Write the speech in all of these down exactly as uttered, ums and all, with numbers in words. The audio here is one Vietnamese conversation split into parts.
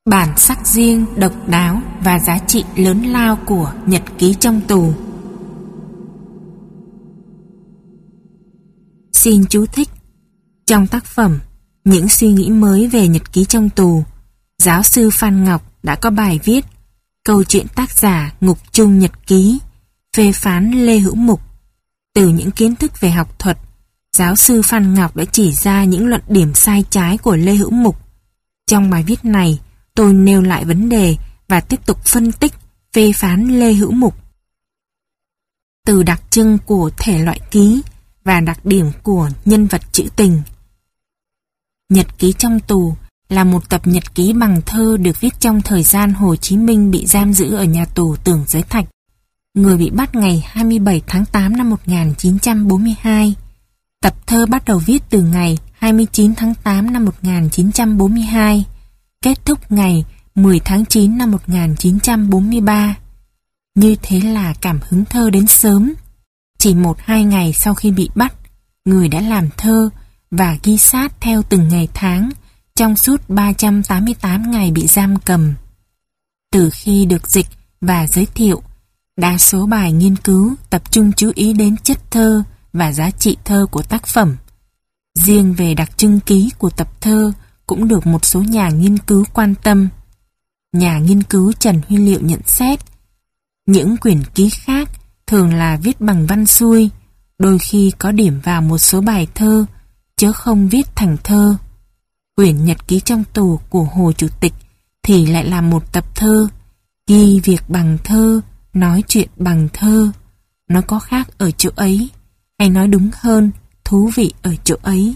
Bản sắc riêng, độc đáo và giá trị lớn lao của nhật ký trong tù. Xin chú thích. Trong tác phẩm Những suy nghĩ mới về nhật ký trong tù, giáo sư Phan Ngọc đã có bài viết Câu chuyện tác giả ngục chung nhật ký, phê phán Lê Hữu Mục. Từ những kiến thức về học thuật, giáo sư Phan Ngọc đã chỉ ra những luận điểm sai trái của Lê Hữu Mục. Trong bài viết này, tôi nêu lại vấn đề và tiếp tục phân tích, phê phán Lê Hữu Mục. Từ đặc trưng của thể loại ký và đặc điểm của nhân vật trữ tình. Nhật ký trong tù là một tập nhật ký bằng thơ được viết trong thời gian Hồ Chí Minh bị giam giữ ở nhà tù Tưởng Giới Thạch. Người bị bắt ngày hai mươi bảy tháng tám năm một nghìn chín trăm bốn mươi hai. Tập thơ bắt đầu viết từ ngày hai mươi chín tháng tám năm một nghìn chín trăm bốn mươi hai, kết thúc ngày mười tháng chín năm một nghìn chín trăm bốn mươi ba. Như thế là cảm hứng thơ đến sớm. Chỉ một hai ngày sau khi bị bắt, người đã làm thơ và ghi sát theo từng ngày tháng trong suốt ba trăm tám mươi tám ngày bị giam cầm. Từ khi được dịch và giới thiệu, đa số bài nghiên cứu tập trung chú ý đến chất thơ và giá trị thơ của tác phẩm. Riêng về đặc trưng ký của tập thơ cũng được một số nhà nghiên cứu quan tâm. Nhà nghiên cứu Trần Huy Liệu nhận xét, những quyển ký khác thường là viết bằng văn xuôi, đôi khi có điểm vào một số bài thơ, chứ không viết thành thơ. Quyển nhật ký trong tù của Hồ Chủ tịch thì lại là một tập thơ, ghi việc bằng thơ, nói chuyện bằng thơ. Nó có khác ở chỗ ấy, hay nói đúng hơn, thú vị ở chỗ ấy.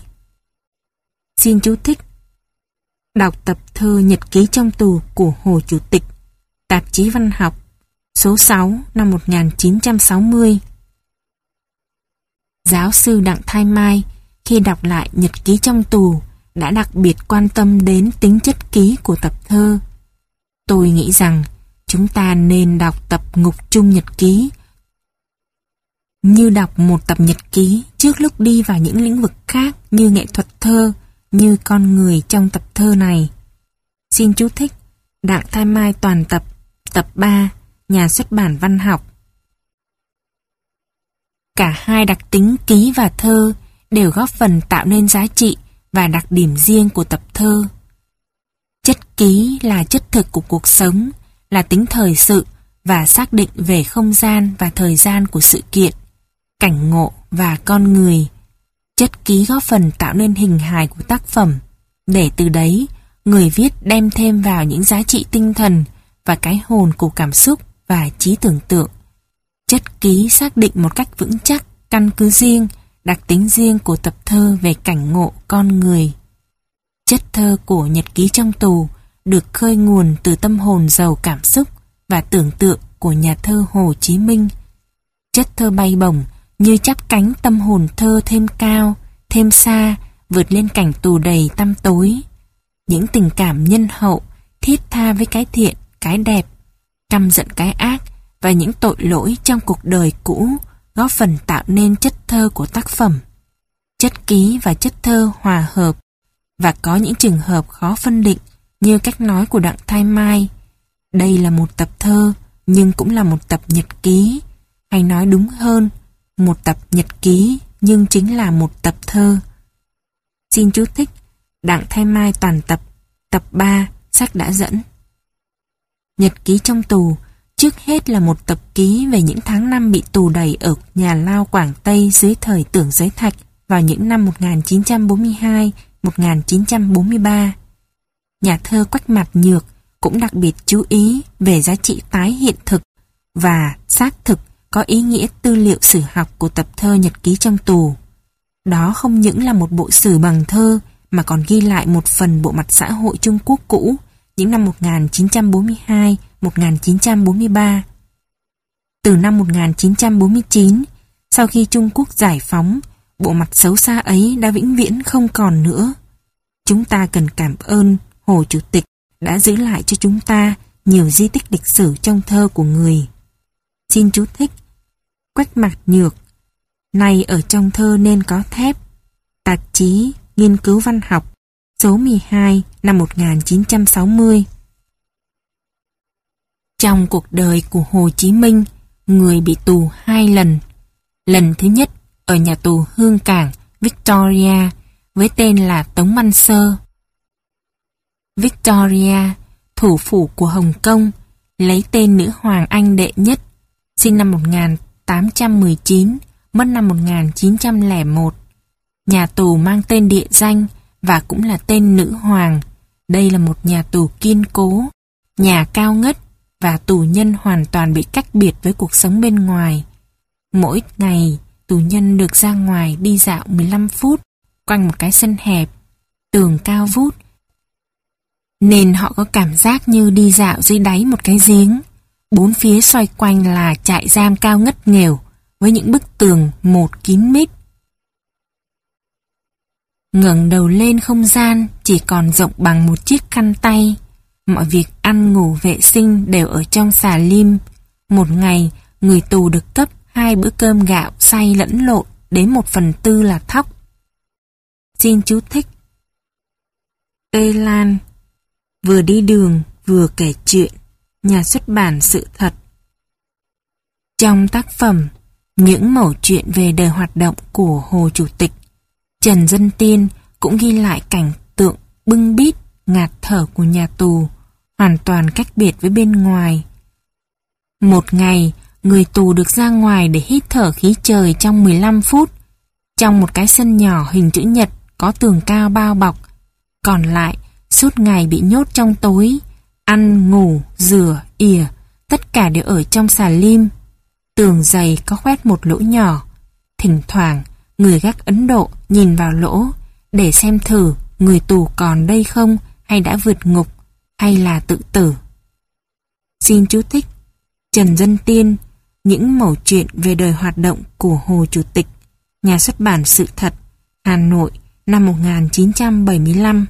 Xin chú thích. Đọc tập thơ Nhật ký trong tù của Hồ Chủ tịch, tạp chí Văn học, số sáu năm một nghìn chín trăm sáu mươi. Giáo sư Đặng Thái Mai khi đọc lại nhật ký trong tù đã đặc biệt quan tâm đến tính chất ký của tập thơ. Tôi nghĩ rằng chúng ta nên đọc tập ngục chung nhật ký như đọc một tập nhật ký trước lúc đi vào những lĩnh vực khác như nghệ thuật thơ, như con người trong tập thơ này. Xin chú thích. Đặng Thái Mai toàn tập, tập ba, Nhà xuất bản Văn học. Cả hai đặc tính ký và thơ đều góp phần tạo nên giá trị và đặc điểm riêng của tập thơ. Chất ký là chất thực của cuộc sống, là tính thời sự và xác định về không gian và thời gian của sự kiện, cảnh ngộ và con người. Chất ký góp phần tạo nên hình hài của tác phẩm, để từ đấy người viết đem thêm vào những giá trị tinh thần và cái hồn của cảm xúc và trí tưởng tượng. Chất ký xác định một cách vững chắc căn cứ riêng, đặc tính riêng của tập thơ về cảnh ngộ con người. Chất thơ của nhật ký trong tù được khơi nguồn từ tâm hồn giàu cảm xúc và tưởng tượng của nhà thơ Hồ Chí Minh. Chất thơ bay bổng như chắp cánh tâm hồn thơ thêm cao, thêm xa, vượt lên cảnh tù đầy tăm tối. Những tình cảm nhân hậu, thiết tha với cái thiện, cái đẹp, căm giận cái ác và những tội lỗi trong cuộc đời cũ góp phần tạo nên chất thơ của tác phẩm. Chất ký và chất thơ hòa hợp, và có những trường hợp khó phân định như cách nói của Đặng Thái Mai. Đây là một tập thơ nhưng cũng là một tập nhật ký, hay nói đúng hơn, một tập nhật ký nhưng chính là một tập thơ. Xin chú thích. Đặng Thái Mai toàn tập, tập ba, sách đã dẫn. Nhật ký trong tù trước hết là một tập ký về những tháng năm bị tù đày ở nhà lao Quảng Tây dưới thời Tưởng Giới Thạch vào những năm một nghìn chín trăm bốn mươi hai đến một nghìn chín trăm bốn mươi ba. Nhà thơ Quách Mạt Nhược cũng đặc biệt chú ý về giá trị tái hiện thực và xác thực có ý nghĩa tư liệu sử học của tập thơ Nhật ký trong tù. Đó không những là một bộ sử bằng thơ mà còn ghi lại một phần bộ mặt xã hội Trung Quốc cũ những năm một nghìn chín trăm bốn mươi hai đến một nghìn chín trăm bốn mươi ba. Từ năm một nghìn chín trăm bốn mươi chín, sau khi Trung Quốc giải phóng, bộ mặt xấu xa ấy đã vĩnh viễn không còn nữa. Chúng ta cần cảm ơn Hồ Chủ tịch đã giữ lại cho chúng ta nhiều di tích lịch sử trong thơ của người. Xin chú thích. Quách Mạt Nhược, nay ở trong thơ nên có thép, tạp chí Nghiên cứu Văn học, số mười hai năm một nghìn chín trăm sáu mươi. Trong cuộc đời của Hồ Chí Minh, người bị tù hai lần. Lần thứ nhất ở nhà tù Hương Cảng, Victoria, với tên là Tống Văn Sơ. Victoria, thủ phủ của Hồng Kông, lấy tên nữ hoàng Anh đệ nhất, sinh năm một nghìn tám trăm mười chín, mất năm một nghìn chín trăm lẻ một. Nhà tù mang tên địa danh và cũng là tên nữ hoàng. Đây là một nhà tù kiên cố, nhà cao ngất và tù nhân hoàn toàn bị cách biệt với cuộc sống bên ngoài. Mỗi ngày, tù nhân được ra ngoài đi dạo mười lăm phút quanh một cái sân hẹp, tường cao vút, nên họ có cảm giác như đi dạo dưới đáy một cái giếng. Bốn phía xoay quanh là trại giam cao ngất nghèo với những bức tường một kín mít. Ngẩng đầu lên, không gian chỉ còn rộng bằng một chiếc khăn tay. Mọi việc ăn ngủ vệ sinh đều ở trong xà lim. Một ngày, người tù được cấp hai bữa cơm gạo xay lẫn lộn, đến một phần tư là thóc. Xin chú thích. Tây Lan vừa đi đường vừa kể chuyện. Nhà xuất bản Sự Thật. Trong tác phẩm Những mẩu chuyện về đời hoạt động của Hồ Chủ tịch, Trần Dân Tiên cũng ghi lại cảnh tượng bưng bít, ngạt thở của nhà tù, hoàn toàn cách biệt với bên ngoài. Một ngày, người tù được ra ngoài để hít thở khí trời trong mười lăm phút, trong một cái sân nhỏ hình chữ nhật có tường cao bao bọc. Còn lại, suốt ngày bị nhốt trong tối, ăn, ngủ, rửa, ỉa, tất cả đều ở trong xà lim. Tường dày có khoét một lỗ nhỏ. Thỉnh thoảng, người gác Ấn Độ nhìn vào lỗ để xem thử người tù còn đây không, hay đã vượt ngục, hay là tự tử. Xin chú thích. Trần Dân Tiên, Những mẩu chuyện về đời hoạt động của Hồ Chủ tịch, Nhà xuất bản Sự Thật, Hà Nội, năm một nghìn chín trăm bảy mươi lăm.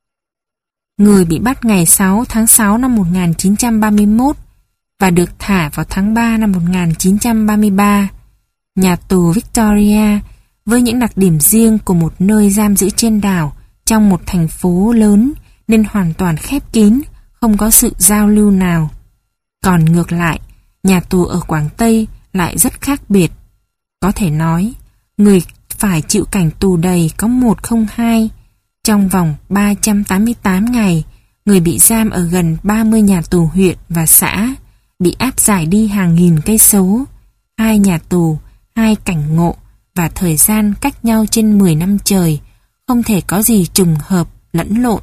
Người bị bắt ngày sáu tháng sáu năm một nghìn chín trăm ba mươi mốt và được thả vào tháng ba năm một nghìn chín trăm ba mươi ba. Nhà tù Victoria, với những đặc điểm riêng của một nơi giam giữ trên đảo trong một thành phố lớn, nên hoàn toàn khép kín, không có sự giao lưu nào. Còn ngược lại, nhà tù ở Quảng Tây lại rất khác biệt. Có thể nói, người phải chịu cảnh tù đầy có một không hai. Trong vòng ba trăm tám mươi tám ngày, người bị giam ở gần ba mươi nhà tù huyện và xã, bị áp giải đi hàng nghìn cây số, hai nhà tù, hai cảnh ngộ và thời gian cách nhau trên mười năm trời, không thể có gì trùng hợp lẫn lộn.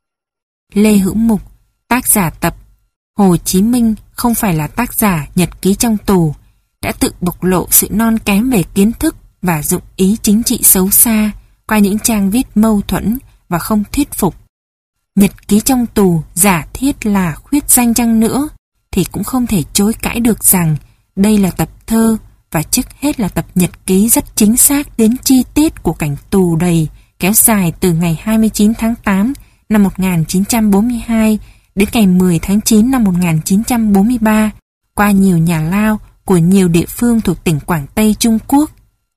Lê Hữu Mục, tác giả tập Hồ Chí Minh không phải là tác giả nhật ký trong tù, đã tự bộc lộ sự non kém về kiến thức và dụng ý chính trị xấu xa qua những trang viết mâu thuẫn và không thuyết phục. Nhật ký trong tù giả thiết là khuyết danh chăng nữa, thì cũng không thể chối cãi được rằng đây là tập thơ, và trước hết là tập nhật ký rất chính xác đến chi tiết của cảnh tù đầy kéo dài từ ngày hai mươi chín tháng tám năm một nghìn chín trăm bốn mươi hai đến ngày mười tháng chín năm một nghìn chín trăm bốn mươi ba, qua nhiều nhà lao của nhiều địa phương thuộc tỉnh Quảng Tây, Trung Quốc.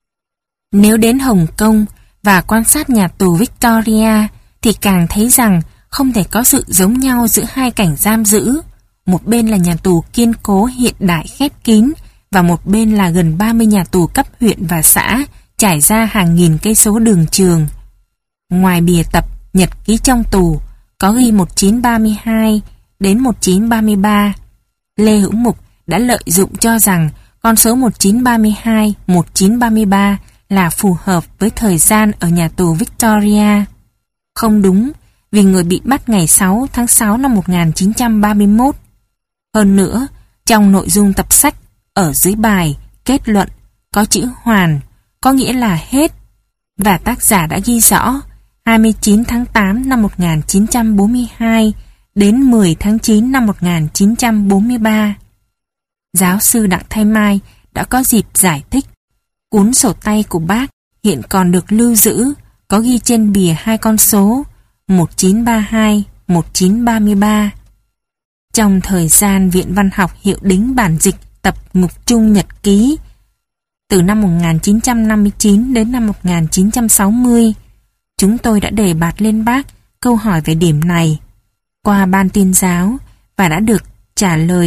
Nếu đến Hồng Kông và quan sát nhà tù Victoria thì càng thấy rằng không thể có sự giống nhau giữa hai cảnh giam giữ. Một bên là nhà tù kiên cố hiện đại khép kín, và một bên là gần ba mươi nhà tù cấp huyện và xã trải ra hàng nghìn cây số đường trường. Ngoài bìa tập nhật ký trong tù có ghi một nghìn chín trăm ba mươi hai đến một nghìn chín trăm ba mươi ba, Lê Hữu Mục đã lợi dụng cho rằng con số một nghìn chín trăm ba mươi hai đến một nghìn chín trăm ba mươi ba là phù hợp với thời gian ở nhà tù Victoria. Không đúng, vì người bị bắt ngày sáu tháng sáu năm một nghìn chín trăm ba mươi mốt. Hơn nữa, trong nội dung tập sách, ở dưới bài kết luận có chữ hoàn, có nghĩa là hết, và tác giả đã ghi rõ hai mươi chín tháng tám năm một nghìn chín trăm bốn mươi hai đến mười tháng chín năm một nghìn chín trăm bốn mươi ba. Giáo sư Đặng Thái Mai đã có dịp giải thích. Cuốn sổ tay của bác hiện còn được lưu giữ, có ghi trên bìa hai con số một nghìn chín trăm ba mươi hai, một nghìn chín trăm ba mươi ba. Trong thời gian Viện Văn học hiệu đính bản dịch tập Ngục Trung Nhật Ký từ năm một nghìn chín trăm năm mươi chín đến năm một nghìn chín trăm sáu mươi, chúng tôi đã đề bạt lên bác câu hỏi về điểm này qua ban tuyên giáo và đã được trả lời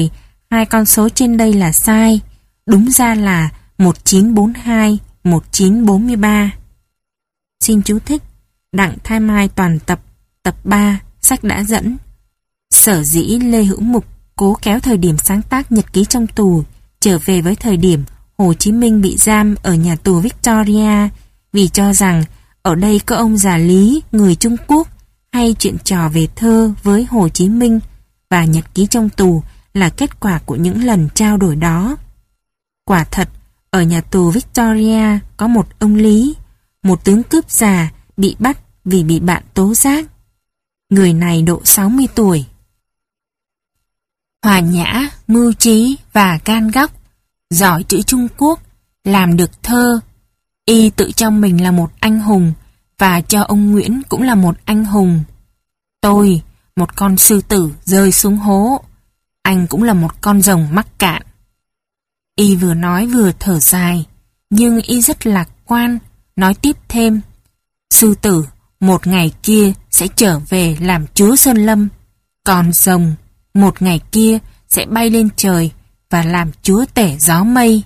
hai con số trên đây là sai. Đúng ra là một chín bốn hai, một chín bốn ba. Xin chú thích. Đặng Thái Mai toàn tập, tập ba, sách đã dẫn. Sở dĩ Lê Hữu Mục cố kéo thời điểm sáng tác nhật ký trong tù trở về với thời điểm Hồ Chí Minh bị giam ở nhà tù Victoria, vì cho rằng ở đây có ông già Lý, người Trung Quốc, hay chuyện trò về thơ với Hồ Chí Minh, và nhật ký trong tù là kết quả của những lần trao đổi đó. Quả thật, ở nhà tù Victoria có một ông Lý, một tướng cướp già bị bắt vì bị bạn tố giác. Người này độ sáu mươi tuổi. Hòa nhã, mưu trí và gan góc, giỏi chữ Trung Quốc, làm được thơ. Y tự cho mình là một anh hùng, và cho ông Nguyễn cũng là một anh hùng. Tôi, một con sư tử rơi xuống hố. Anh cũng là một con rồng mắc cạn. Y vừa nói vừa thở dài, nhưng y rất lạc quan, nói tiếp thêm. Sư tử, một ngày kia sẽ trở về làm chúa Sơn Lâm, còn rồng, một ngày kia sẽ bay lên trời và làm chúa tể gió mây.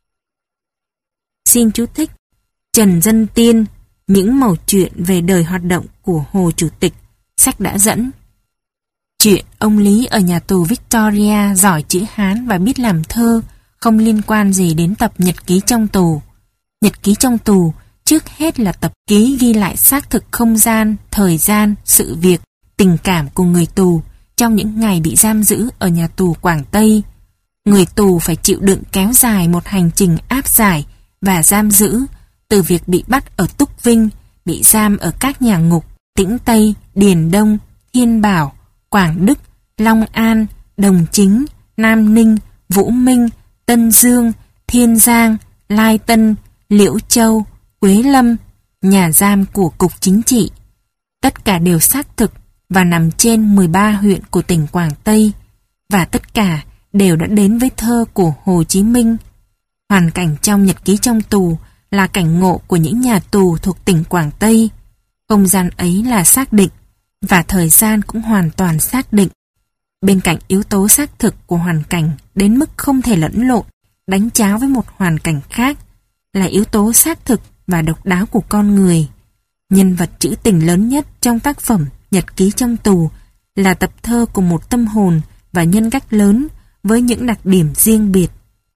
Xin chú thích. Trần Dân Tiên, những mẩu chuyện về đời hoạt động của Hồ Chủ tịch, sách đã dẫn. Chuyện ông Lý ở nhà tù Victoria giỏi chữ Hán và biết làm thơ không liên quan gì đến tập nhật ký trong tù. Nhật ký trong tù trước hết là tập ký ghi lại xác thực không gian, thời gian, sự việc, tình cảm của người tù trong những ngày bị giam giữ ở nhà tù Quảng Tây. Người tù phải chịu đựng kéo dài một hành trình áp giải và giam giữ, từ việc bị bắt ở Túc Vinh, bị giam ở các nhà ngục Tĩnh Tây, Điền Đông, Thiên Bảo, Quảng Đức, Long An, Đồng Chính, Nam Ninh, Vũ Minh, Tân Dương, Thiên Giang, Lai Tân, Liễu Châu, Quế Lâm, nhà giam của Cục Chính trị. Tất cả đều xác thực và nằm trên mười ba huyện của tỉnh Quảng Tây, và tất cả đều đã đến với thơ của Hồ Chí Minh. Hoàn cảnh trong nhật ký trong tù là cảnh ngộ của những nhà tù thuộc tỉnh Quảng Tây. Không gian ấy là xác định, và thời gian cũng hoàn toàn xác định. Bên cạnh yếu tố xác thực của hoàn cảnh đến mức không thể lẫn lộn, đánh tráo với một hoàn cảnh khác, là yếu tố xác thực và độc đáo của con người. Nhân vật trữ tình lớn nhất trong tác phẩm Nhật ký trong tù là tập thơ của một tâm hồn và nhân cách lớn với những đặc điểm riêng biệt.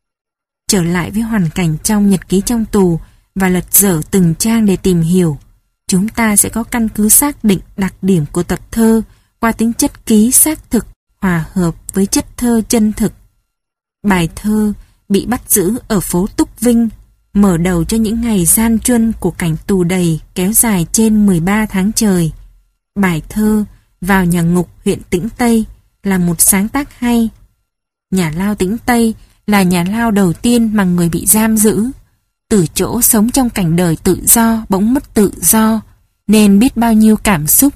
Trở lại với hoàn cảnh trong nhật ký trong tù và lật dở từng trang để tìm hiểu, chúng ta sẽ có căn cứ xác định đặc điểm của tập thơ qua tính chất ký xác thực hòa hợp với chất thơ chân thực. Bài thơ bị bắt giữ ở phố Túc Vinh mở đầu cho những ngày gian truân của cảnh tù đầy kéo dài trên mười ba tháng trời. Bài thơ Vào nhà ngục huyện Tĩnh Tây là một sáng tác hay. Nhà lao Tĩnh Tây là nhà lao đầu tiên mà người bị giam giữ. Từ chỗ sống trong cảnh đời tự do bỗng mất tự do, nên biết bao nhiêu cảm xúc.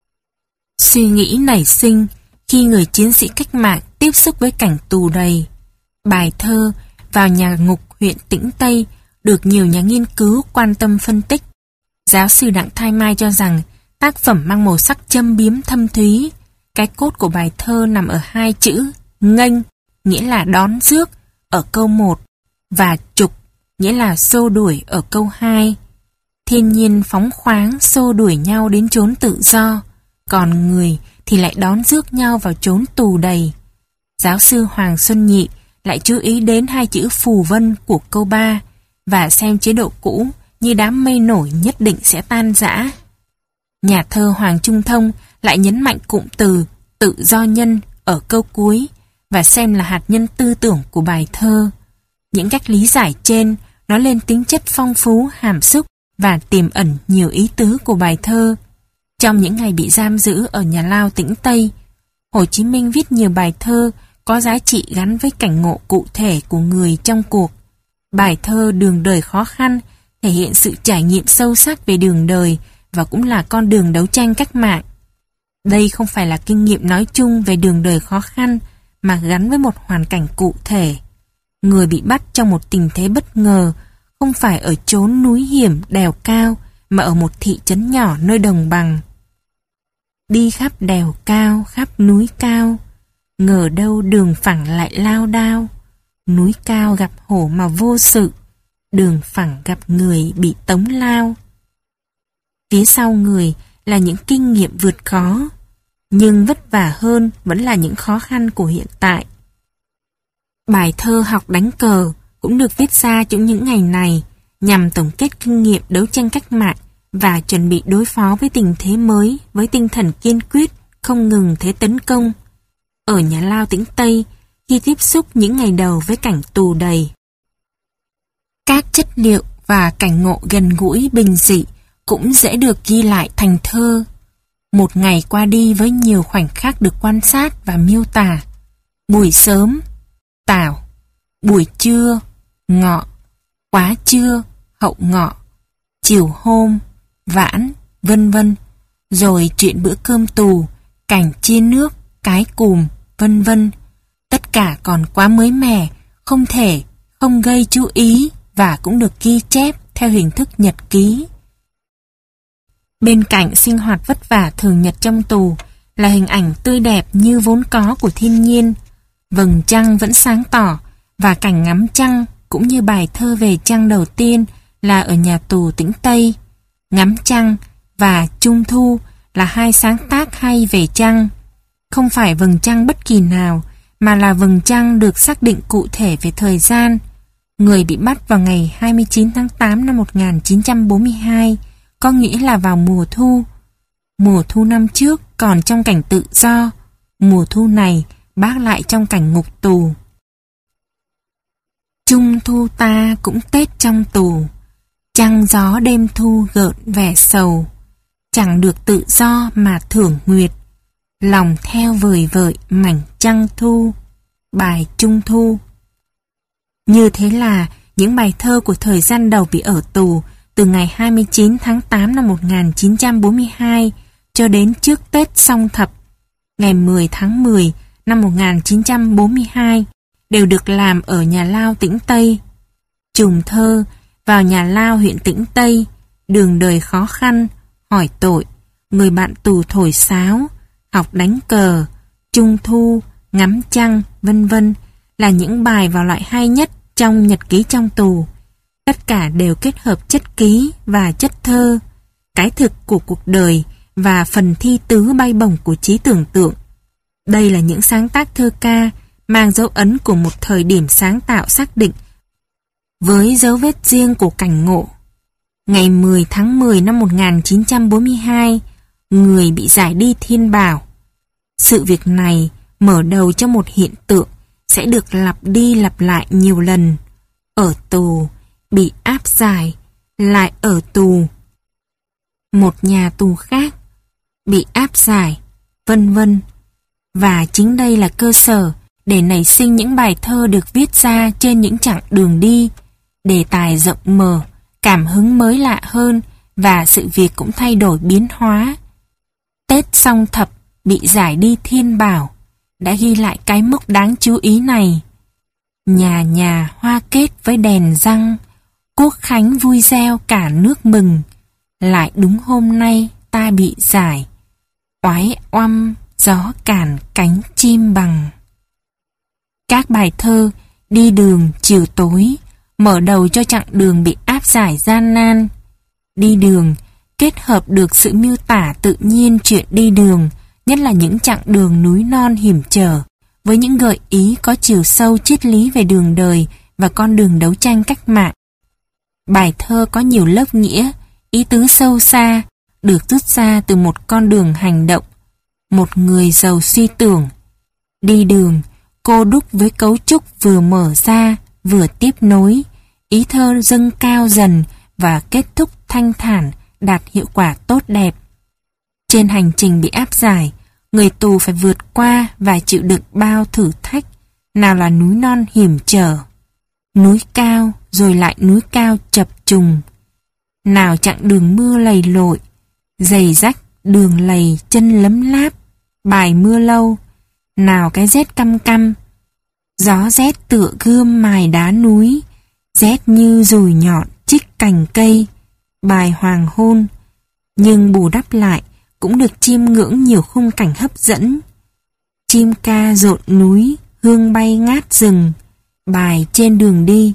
Suy nghĩ nảy sinh khi người chiến sĩ cách mạng tiếp xúc với cảnh tù đầy. Bài thơ Vào nhà ngục huyện Tĩnh Tây được nhiều nhà nghiên cứu quan tâm phân tích. Giáo sư Đặng Thái Mai cho rằng tác phẩm mang màu sắc châm biếm thâm thúy. Cái cốt của bài thơ nằm ở hai chữ nghênh, nghĩa là đón rước, ở câu một, và trục, nghĩa là xô đuổi ở câu hai. Thiên nhiên phóng khoáng xô đuổi nhau đến chốn tự do, còn người thì lại đón rước nhau vào chốn tù đầy. Giáo sư Hoàng Xuân Nhị lại chú ý đến hai chữ phù vân của câu ba và xem chế độ cũ như đám mây nổi nhất định sẽ tan rã. Nhà thơ Hoàng Trung Thông lại nhấn mạnh cụm từ tự do nhân ở câu cuối và xem là hạt nhân tư tưởng của bài thơ. Những cách lý giải trên nói lên tính chất phong phú, hàm xúc và tiềm ẩn nhiều ý tứ của bài thơ. Trong những ngày bị giam giữ ở nhà lao Tĩnh Tây, Hồ Chí Minh viết nhiều bài thơ có giá trị gắn với cảnh ngộ cụ thể của người trong cuộc. Bài thơ Đường đời khó khăn thể hiện sự trải nghiệm sâu sắc về đường đời và cũng là con đường đấu tranh cách mạng. Đây không phải là kinh nghiệm nói chung về đường đời khó khăn mà gắn với một hoàn cảnh cụ thể. Người bị bắt trong một tình thế bất ngờ không phải ở chốn núi hiểm đèo cao mà ở một thị trấn nhỏ nơi đồng bằng. Đi khắp đèo cao, khắp núi cao, ngờ đâu đường phẳng lại lao đao. Núi cao gặp hổ mà vô sự, đường phẳng gặp người bị tống lao. Phía sau người là những kinh nghiệm vượt khó, nhưng vất vả hơn vẫn là những khó khăn của hiện tại. Bài thơ Học đánh cờ cũng được viết ra trong những ngày này nhằm tổng kết kinh nghiệm đấu tranh cách mạng và chuẩn bị đối phó với tình thế mới với tinh thần kiên quyết, không ngừng thế tấn công. Ở nhà lao Tĩnh Tây, khi tiếp xúc những ngày đầu với cảnh tù đầy, các chất liệu và cảnh ngộ gần gũi bình dị cũng dễ được ghi lại thành thơ. Một ngày qua đi với nhiều khoảnh khắc được quan sát và miêu tả. Buổi sớm, tảo, buổi trưa, ngọ, quá trưa, hậu ngọ, chiều hôm, vãn, vân vân. Rồi chuyện bữa cơm tù, cảnh chia nước, cái cùm, vân vân. Tất cả còn quá mới mẻ, không thể không gây chú ý và cũng được ghi chép theo hình thức nhật ký. Bên cạnh sinh hoạt vất vả thường nhật trong tù là hình ảnh tươi đẹp như vốn có của thiên nhiên. Vầng trăng vẫn sáng tỏ và cảnh ngắm trăng cũng như bài thơ về trăng đầu tiên là ở nhà tù Tĩnh Tây. Ngắm trăng và Trung Thu là hai sáng tác hay về trăng. Không phải vầng trăng bất kỳ nào, mà là vầng trăng được xác định cụ thể về thời gian. Người bị bắt vào ngày hai mươi chín tháng tám năm một nghìn chín trăm bốn mươi hai, có nghĩa là vào mùa thu. Mùa thu năm trước còn trong cảnh tự do, mùa thu này bác lại trong cảnh ngục tù. Trung thu ta cũng Tết trong tù, trăng gió đêm thu gợn vẻ sầu. Chẳng được tự do mà thưởng nguyệt, lòng theo vời vợi mảnh trăng thu. Bài Trung Thu. Như thế là những bài thơ của thời gian đầu bị ở tù từ ngày hai mươi chín tháng tám năm một nghìn chín trăm bốn mươi hai cho đến trước Tết Song Thập, ngày mười tháng mười năm một nghìn chín trăm bốn mươi hai, đều được làm ở nhà lao Tĩnh Tây. Trùng thơ Vào nhà lao huyện Tĩnh Tây, Đường đời khó khăn, Hỏi tội, Người bạn tù thổi sáo, Học đánh cờ, Trung thu, Ngắm trăng, vân vân là những bài vào loại hay nhất trong nhật ký trong tù. Tất cả đều kết hợp chất ký và chất thơ, cái thực của cuộc đời và phần thi tứ bay bổng của trí tưởng tượng. Đây là những sáng tác thơ ca mang dấu ấn của một thời điểm sáng tạo xác định với dấu vết riêng của cảnh ngộ. Ngày mười tháng mười năm một nghìn chín trăm bốn mươi hai, người bị giải đi thiên bảo. Sự việc này mở đầu cho một hiện tượng sẽ được lặp đi lặp lại nhiều lần. Ở tù, bị áp giải, lại ở tù. Một nhà tù khác, bị áp giải, vân vân. Và chính đây là cơ sở để nảy sinh những bài thơ được viết ra trên những chặng đường đi. Đề tài rộng mở, cảm hứng mới lạ hơn và sự việc cũng thay đổi biến hóa. Tết Song Thập bị giải đi thiên bảo đã ghi lại cái mốc đáng chú ý này. Nhà nhà hoa kết với đèn răng, Quốc khánh vui reo cả nước mừng. Lại đúng hôm nay ta bị giải, oái oăm gió cản cánh chim bằng. Các bài thơ Đi đường chiều tối mở đầu cho chặng đường bị áp giải gian nan. Đi đường kết hợp được sự miêu tả tự nhiên chuyện đi đường, nhất là những chặng đường núi non hiểm trở, với những gợi ý có chiều sâu triết lý về đường đời và con đường đấu tranh cách mạng. Bài thơ có nhiều lớp nghĩa, ý tứ sâu xa, được rút ra từ một con đường hành động, một người giàu suy tưởng. Đi đường, cô đúc với cấu trúc vừa mở ra, vừa tiếp nối, ý thơ dâng cao dần và kết thúc thanh thản, đạt hiệu quả tốt đẹp. Trên hành trình bị áp giải, người tù phải vượt qua và chịu đựng bao thử thách, nào là núi non hiểm trở, núi cao rồi lại núi cao chập trùng, nào chặng đường mưa lầy lội, giày rách đường lầy chân lấm láp, bài mưa lâu, nào cái rét căm căm, gió rét tựa gươm mài đá núi, rét như dùi nhọn chích cành cây, bài hoàng hôn, nhưng bù đắp lại cũng được chiêm ngưỡng nhiều khung cảnh hấp dẫn. chim ca rộn núi, hương bay ngát rừng, bài trên đường đi.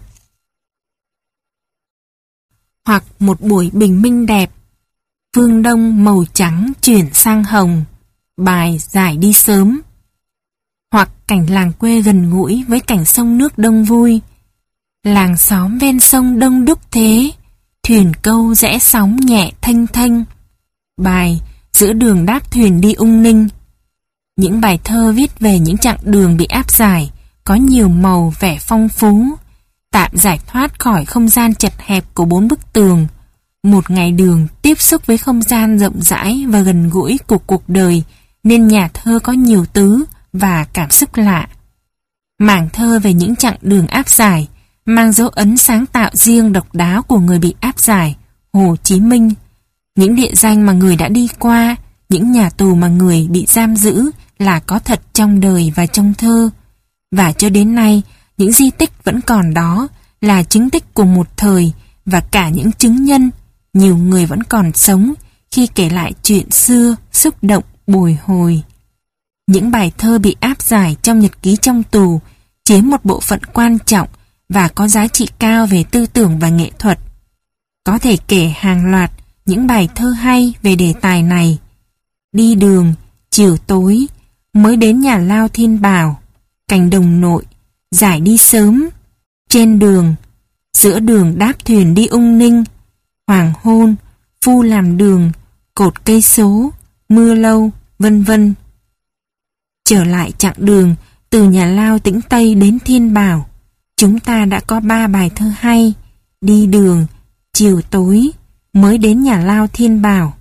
Hoặc một buổi bình minh đẹp, phương đông màu trắng chuyển sang hồng, bài giải đi sớm. Hoặc cảnh làng quê gần gũi với cảnh sông nước đông vui, làng xóm ven sông đông đúc thế, thuyền câu rẽ sóng nhẹ thanh thanh, bài giữa đường đáp thuyền đi Ung Ninh. Những bài thơ viết về những chặng đường bị áp giải, có nhiều màu vẻ phong phú, tạm giải thoát khỏi không gian chật hẹp của bốn bức tường. Một ngày đường tiếp xúc với không gian rộng rãi và gần gũi của cuộc đời, nên nhà thơ có nhiều tứ và cảm xúc lạ. Mảng thơ về những chặng đường áp giải mang dấu ấn sáng tạo riêng độc đáo của người bị áp giải, Hồ Chí Minh. Những địa danh mà người đã đi qua, những nhà tù mà người bị giam giữ là có thật trong đời và trong thơ. Và cho đến nay, những di tích vẫn còn đó, là chứng tích của một thời, và cả những chứng nhân, nhiều người vẫn còn sống khi kể lại chuyện xưa, xúc động, bồi hồi. Những bài thơ bị áp giải trong nhật ký trong tù chiếm một bộ phận quan trọng và có giá trị cao về tư tưởng và nghệ thuật. Có thể kể hàng loạt những bài thơ hay về đề tài này. Đi đường, chiều tối, mới đến nhà lao Thiên Bảo, cành đồng nội, giải đi sớm, trên đường, giữa đường đáp thuyền đi Ung Ninh, hoàng hôn, phu làm đường, cột cây số, mưa lâu, vân vân. Trở lại chặng đường từ nhà lao Tĩnh Tây đến Thiên Bảo, chúng ta đã có ba bài thơ hay: đi đường, chiều tối, mới đến nhà lao Thiên Bảo.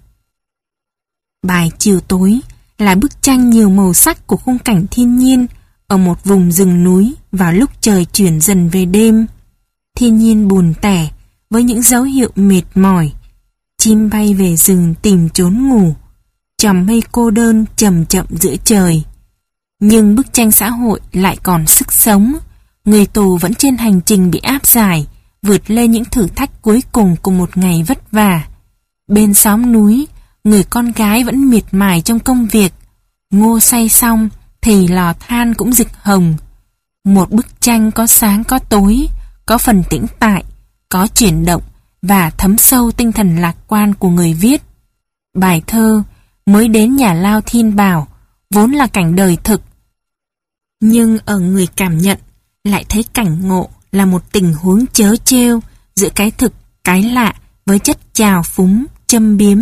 Bài chiều tối là bức tranh nhiều màu sắc của khung cảnh thiên nhiên ở một vùng rừng núi vào lúc trời chuyển dần về đêm. Thiên nhiên buồn tẻ với những dấu hiệu mệt mỏi. Chim bay về rừng tìm chốn ngủ. Chòm mây cô đơn chậm chậm giữa trời. Nhưng bức tranh xã hội lại còn sức sống. Người tù vẫn trên hành trình bị áp giải, vượt lên những thử thách cuối cùng của một ngày vất vả. Bên xóm núi, người con gái vẫn miệt mài trong công việc. Ngô xay xong thì lò than cũng rực hồng. Một bức tranh có sáng có tối, có phần tĩnh tại, có chuyển động và thấm sâu tinh thần lạc quan của người viết. Bài thơ mới đến nhà lao Thiên Bảo vốn là cảnh đời thực, nhưng ở người cảm nhận lại thấy cảnh ngộ là một tình huống trớ trêu giữa cái thực, cái lạ với chất trào phúng, châm biếm.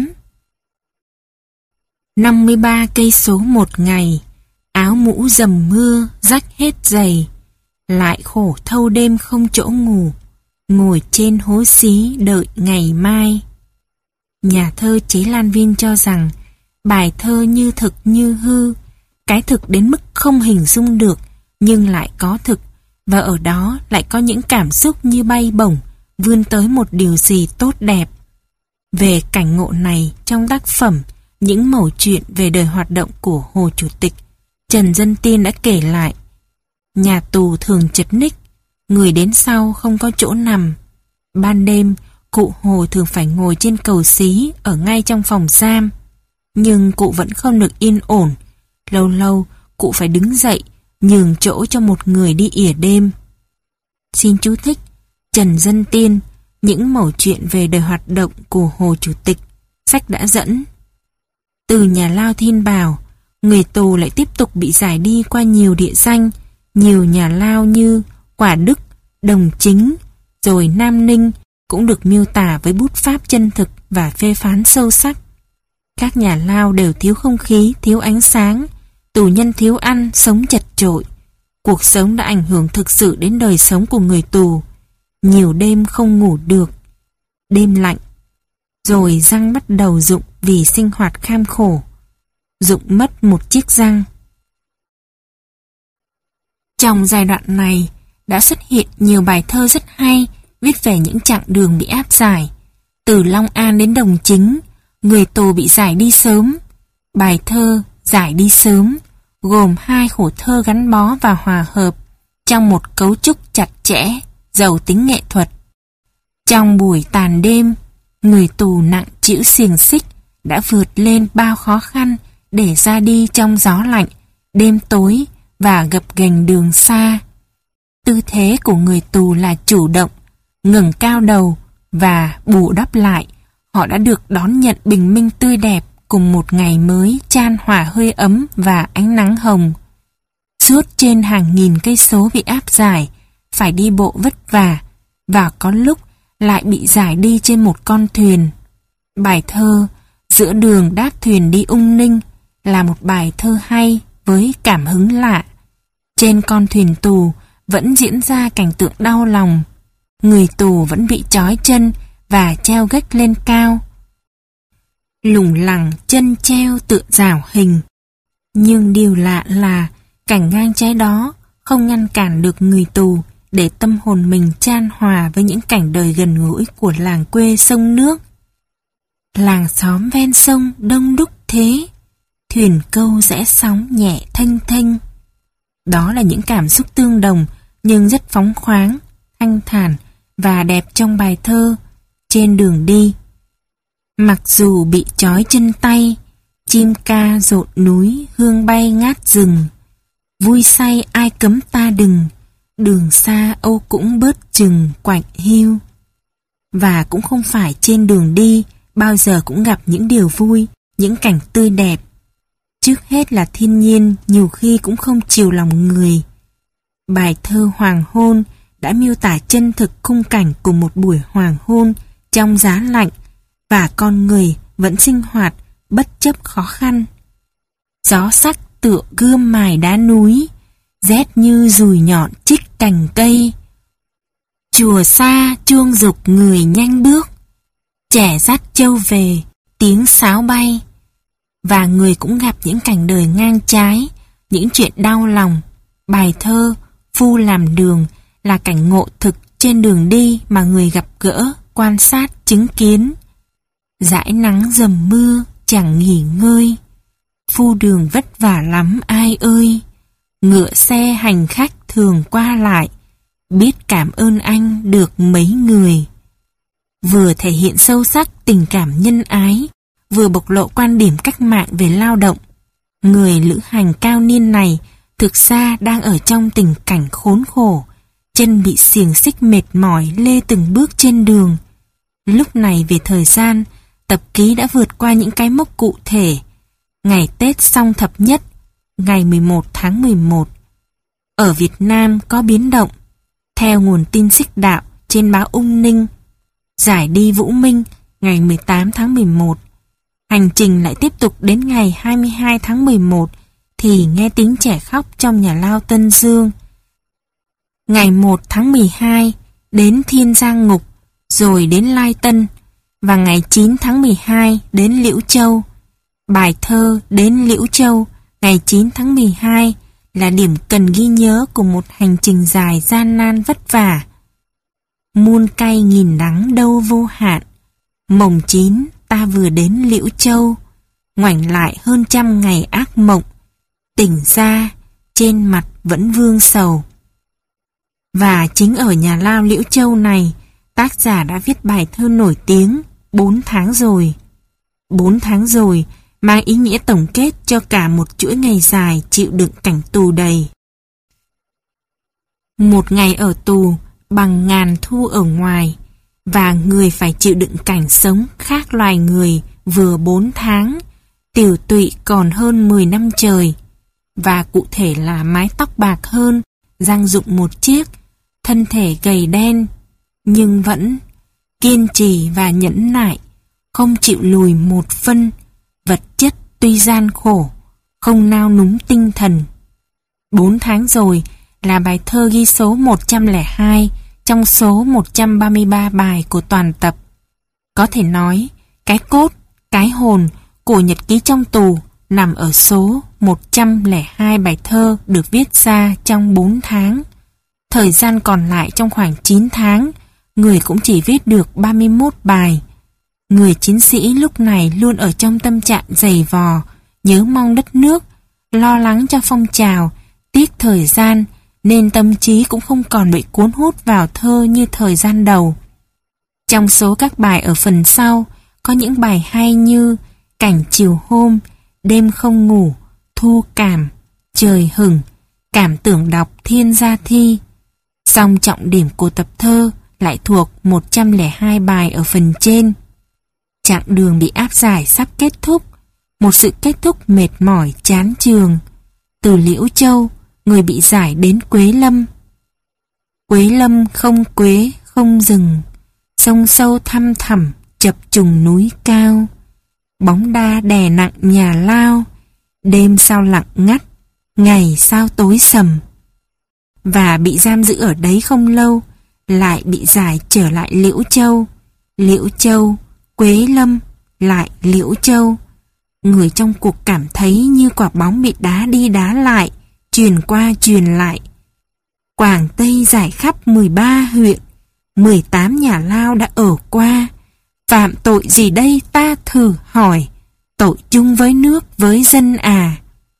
năm mươi ba cây số một ngày, áo mũ dầm mưa rách hết giày, lại khổ thâu đêm không chỗ ngủ, ngồi trên hố xí đợi ngày mai. Nhà thơ Chế Lan Viên cho rằng bài thơ như thực như hư, cái thực đến mức không hình dung được nhưng lại có thực, và ở đó lại có những cảm xúc như bay bổng vươn tới một điều gì tốt đẹp. Về cảnh ngộ này trong tác phẩm Những mẩu chuyện về đời hoạt động của Hồ Chủ tịch, Trần Dân Tiên đã kể lại: nhà tù thường chật ních, người đến sau không có chỗ nằm. Ban đêm, cụ Hồ thường phải ngồi trên cầu xí ở ngay trong phòng giam. Nhưng cụ vẫn không được yên ổn. Lâu lâu, cụ phải đứng dậy, nhường chỗ cho một người đi ỉa đêm. Xin chú thích: Trần Dân Tiên, Những mẩu chuyện về đời hoạt động của Hồ Chủ tịch, sách đã dẫn. Từ nhà lao Thiên Bảo, người tù lại tiếp tục bị giải đi qua nhiều địa danh, nhiều nhà lao như Quả Đức, Đồng Chính, rồi Nam Ninh cũng được miêu tả với bút pháp chân thực và phê phán sâu sắc. Các nhà lao đều thiếu không khí, thiếu ánh sáng, tù nhân thiếu ăn, sống chật chội. Cuộc sống đã ảnh hưởng thực sự đến đời sống của người tù. Nhiều đêm không ngủ được, đêm lạnh, rồi răng bắt đầu rụng vì sinh hoạt kham khổ. Rụng mất một chiếc răng. Trong giai đoạn này đã xuất hiện nhiều bài thơ rất hay viết về những chặng đường bị áp giải. Từ Long An đến Đồng Chính, người tù bị giải đi sớm. Bài thơ Giải đi sớm gồm hai khổ thơ gắn bó và hòa hợp trong một cấu trúc chặt chẽ, giàu tính nghệ thuật. Trong buổi tàn đêm, người tù nặng chịu xiềng xích đã vượt lên bao khó khăn để ra đi trong gió lạnh, đêm tối và gập ghềnh đường xa. Tư thế của người tù là chủ động, ngẩng cao đầu và bù đắp lại. Họ đã được đón nhận bình minh tươi đẹp cùng một ngày mới chan hòa hơi ấm và ánh nắng hồng. Suốt trên hàng nghìn cây số bị áp giải, phải đi bộ vất vả, và có lúc lại bị giải đi trên một con thuyền. Bài thơ Giữa đường đáp thuyền đi Ung Ninh là một bài thơ hay với cảm hứng lạ. Trên con thuyền tù vẫn diễn ra cảnh tượng đau lòng. Người tù vẫn bị trói chân và treo gếch lên cao. Lủng lẳng chân treo tựa rào hình. Nhưng điều lạ là cảnh ngang trái đó không ngăn cản được người tù để tâm hồn mình chan hòa với những cảnh đời gần gũi của làng quê sông nước. Làng xóm ven sông đông đúc thế, thuyền câu rẽ sóng nhẹ thênh thênh. Đó là những cảm xúc tương đồng nhưng rất phóng khoáng, thanh thản và đẹp trong bài thơ Trên đường đi. Mặc dù bị trói chân tay, chim ca rộn núi, hương bay ngát rừng. Vui say ai cấm ta đừng, đường xa âu cũng bớt chừng quạnh hiu. Và cũng không phải trên đường đi bao giờ cũng gặp những điều vui, những cảnh tươi đẹp. Trước hết là thiên nhiên nhiều khi cũng không chiều lòng người. Bài thơ Hoàng hôn đã miêu tả chân thực khung cảnh của một buổi hoàng hôn trong giá lạnh, và con người vẫn sinh hoạt bất chấp khó khăn. Gió sắc tựa gươm mài đá núi, rét như dùi nhọn chích cành cây. Chùa xa chuông giục người nhanh bước, trẻ dắt trâu về tiếng sáo bay. Và người cũng gặp những cảnh đời ngang trái, những chuyện đau lòng. Bài thơ Phu làm đường là cảnh ngộ thực trên đường đi mà người gặp gỡ, quan sát, chứng kiến. Dãi nắng dầm mưa chẳng nghỉ ngơi, phu đường vất vả lắm ai ơi. Ngựa xe hành khách thường qua lại, biết cảm ơn anh được mấy người. Vừa thể hiện sâu sắc tình cảm nhân ái, vừa bộc lộ quan điểm cách mạng về lao động. Người lữ hành cao niên này thực ra đang ở trong tình cảnh khốn khổ, chân bị xiềng xích mệt mỏi lê từng bước trên đường. Lúc này về thời gian, tập ký đã vượt qua những cái mốc cụ thể. Ngày Tết Song Thập Nhất, ngày mười một tháng mười một. Ở Việt Nam có biến động. Theo nguồn tin Xích Đạo trên báo Ung Ninh, giải đi Vũ Minh ngày mười tám tháng mười một. Hành trình lại tiếp tục đến ngày hai mươi hai tháng mười một thì nghe tiếng trẻ khóc trong nhà lao Tân Dương. Ngày một tháng mười hai đến Thiên Giang Ngục, rồi đến Lai Tân, và ngày chín tháng mười hai đến Liễu Châu. Bài thơ Đến Liễu Châu ngày chín tháng mười hai là điểm cần ghi nhớ của một hành trình dài gian nan vất vả. Muôn cay nghìn đắng đâu vô hạn, mồng chín ta vừa đến Liễu Châu, ngoảnh lại hơn trăm ngày ác mộng, tỉnh ra trên mặt vẫn vương sầu. Và chính ở nhà lao Liễu Châu này, tác giả đã viết bài thơ nổi tiếng Bốn tháng rồi. Bốn tháng rồi mang ý nghĩa tổng kết cho cả một chuỗi ngày dài chịu đựng cảnh tù đầy. Một ngày ở tù bằng ngàn thu ở ngoài, và người phải chịu đựng cảnh sống khác loài người vừa bốn tháng, tiểu tụy còn hơn mười năm trời, và cụ thể là mái tóc bạc hơn, răng rụng một chiếc, thân thể gầy đen, nhưng vẫn kiên trì và nhẫn nại, không chịu lùi một phân. Vật chất tuy gian khổ, không nao núng tinh thần. Bốn tháng rồi là bài thơ ghi số một trăm lẻ hai trong số một trăm ba mươi ba bài của toàn tập. Có thể nói, cái cốt, cái hồn của nhật ký trong tù nằm ở số một trăm lẻ hai bài thơ được viết ra trong bốn tháng. Thời gian còn lại trong khoảng chín tháng, người cũng chỉ viết được ba mươi mốt bài. Người chiến sĩ lúc này luôn ở trong tâm trạng dày vò, nhớ mong đất nước, lo lắng cho phong trào, tiếc thời gian, nên tâm trí cũng không còn bị cuốn hút vào thơ như thời gian đầu. Trong số các bài ở phần sau, có những bài hay như Cảnh chiều hôm, Đêm không ngủ, Thu cảm, trời hừng, cảm tưởng đọc thiên gia thi. Song trọng điểm của tập thơ lại thuộc một trăm lẻ hai bài ở phần trên. Chặng đường bị áp giải sắp kết thúc, một sự kết thúc mệt mỏi chán chường. Từ Liễu Châu, người bị giải đến Quế Lâm. Quế Lâm không quế, không rừng, sông sâu thăm thẳm, chập trùng núi cao. Bóng đa đè nặng nhà lao, đêm sao lặng ngắt, ngày sao tối sầm. Và bị giam giữ ở đấy không lâu, lại bị giải trở lại Liễu Châu. Liễu Châu, Quế Lâm, lại Liễu Châu. Người trong cuộc cảm thấy như quả bóng bị đá đi đá lại, truyền qua truyền lại. Quảng Tây giải khắp mười ba huyện, mười tám nhà lao đã ở qua. Phạm tội gì đây ta thử hỏi, tội chung với nước với dân à.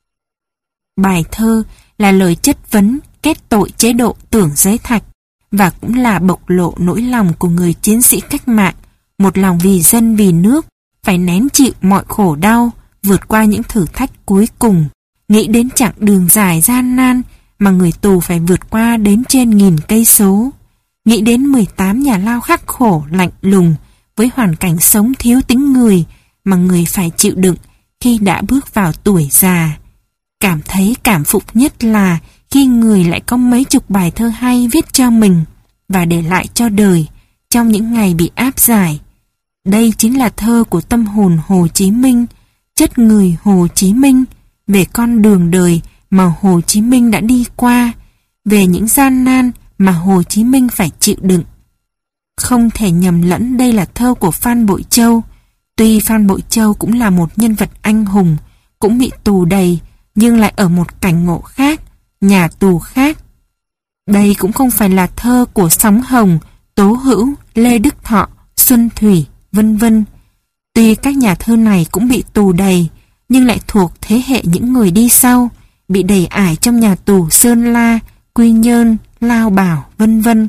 Bài thơ là lời chất vấn kết tội chế độ Tưởng Giới Thạch, và cũng là bộc lộ nỗi lòng của người chiến sĩ cách mạng, một lòng vì dân vì nước, phải nén chịu mọi khổ đau, vượt qua những thử thách cuối cùng, nghĩ đến chặng đường dài gian nan mà người tù phải vượt qua đến trên nghìn cây số, nghĩ đến mười tám nhà lao khắc khổ lạnh lùng với hoàn cảnh sống thiếu tính người mà người phải chịu đựng khi đã bước vào tuổi già. Cảm thấy cảm phục nhất là khi người lại có mấy chục bài thơ hay viết cho mình và để lại cho đời trong những ngày bị áp giải. Đây chính là thơ của tâm hồn Hồ Chí Minh, chất người Hồ Chí Minh, về con đường đời mà Hồ Chí Minh đã đi qua, về những gian nan mà Hồ Chí Minh phải chịu đựng. Không thể nhầm lẫn đây là thơ của Phan Bội Châu. Tuy Phan Bội Châu cũng là một nhân vật anh hùng, cũng bị tù đầy, nhưng lại ở một cảnh ngộ khác, nhà tù khác. Đây cũng không phải là thơ của Sóng Hồng, Tố Hữu, Lê Đức Thọ, Xuân Thủy, vân vân. Tuy các nhà thơ này cũng bị tù đầy, nhưng lại thuộc thế hệ những người đi sau, bị đầy ải trong nhà tù Sơn La, Quy Nhơn, Lao Bảo, vân vân.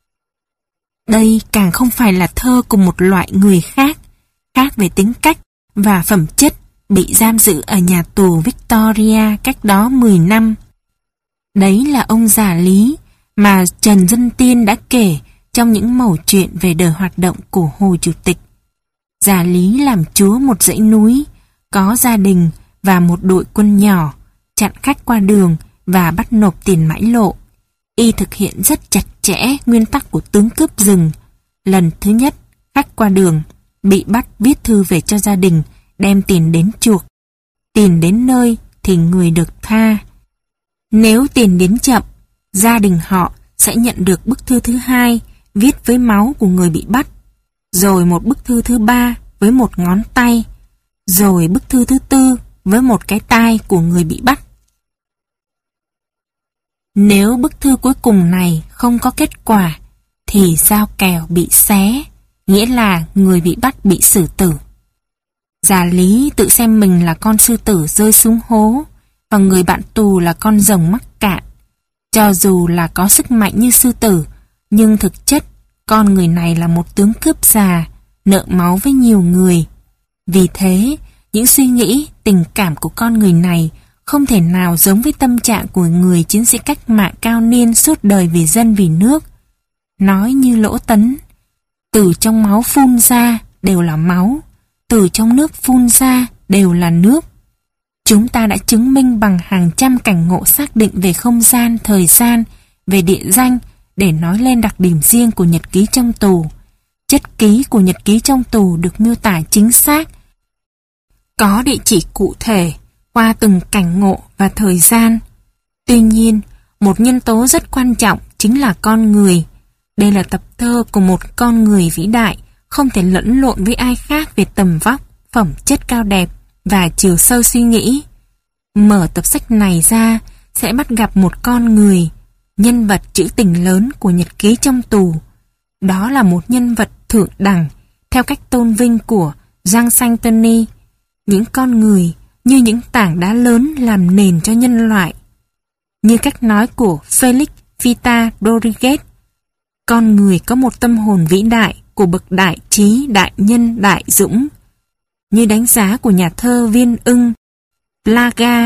Đây càng không phải là thơ của một loại người khác, khác về tính cách và phẩm chất, bị giam giữ ở nhà tù Victoria cách đó mười năm. Đấy là ông già Lý mà Trần Dân Tiên đã kể trong những mẩu chuyện về đời hoạt động của Hồ Chủ tịch. Già Lý làm chúa một dãy núi, có gia đình và một đội quân nhỏ, chặn khách qua đường và bắt nộp tiền mãi lộ. Y thực hiện rất chặt chẽ nguyên tắc của tướng cướp rừng. Lần thứ nhất, khách qua đường bị bắt viết thư về cho gia đình, đem tiền đến chuộc. Tiền đến nơi thì người được tha. Nếu tiền đến chậm, gia đình họ sẽ nhận được bức thư thứ hai viết với máu của người bị bắt, rồi một bức thư thứ ba với một ngón tay, rồi bức thư thứ tư với một cái tai của người bị bắt. Nếu bức thư cuối cùng này không có kết quả, thì dao kèo bị xé, nghĩa là người bị bắt bị xử tử. Già Lý tự xem mình là con sư tử rơi xuống hố, và người bạn tù là con rồng mắc cạn. Cho dù là có sức mạnh như sư tử, nhưng thực chất con người này là một tướng cướp già, nợ máu với nhiều người. Vì thế, những suy nghĩ, tình cảm của con người này không thể nào giống với tâm trạng của người chiến sĩ cách mạng cao niên suốt đời vì dân vì nước. Nói như Lỗ Tấn, từ trong máu phun ra đều là máu, từ trong nước phun ra đều là nước. Chúng ta đã chứng minh bằng hàng trăm cảnh ngộ xác định về không gian, thời gian, về địa danh để nói lên đặc điểm riêng của nhật ký trong tù. Chất ký của nhật ký trong tù được miêu tả chính xác, có địa chỉ cụ thể qua từng cảnh ngộ và thời gian. Tuy nhiên, một nhân tố rất quan trọng chính là con người. Đây là tập thơ của một con người vĩ đại, không thể lẫn lộn với ai khác về tầm vóc, phẩm chất cao đẹp và chiều sâu suy nghĩ. Mở tập sách này ra sẽ bắt gặp một con người, nhân vật trữ tình lớn của nhật ký trong tù. Đó là một nhân vật thượng đẳng, theo cách tôn vinh của Jean Saint-Denis. Những con người như những tảng đá lớn làm nền cho nhân loại. Như cách nói của Felix Vita Rodriguez, con người có một tâm hồn vĩ đại của bậc đại trí, đại nhân, đại dũng. Như đánh giá của nhà thơ Viên Ưng, Plaga,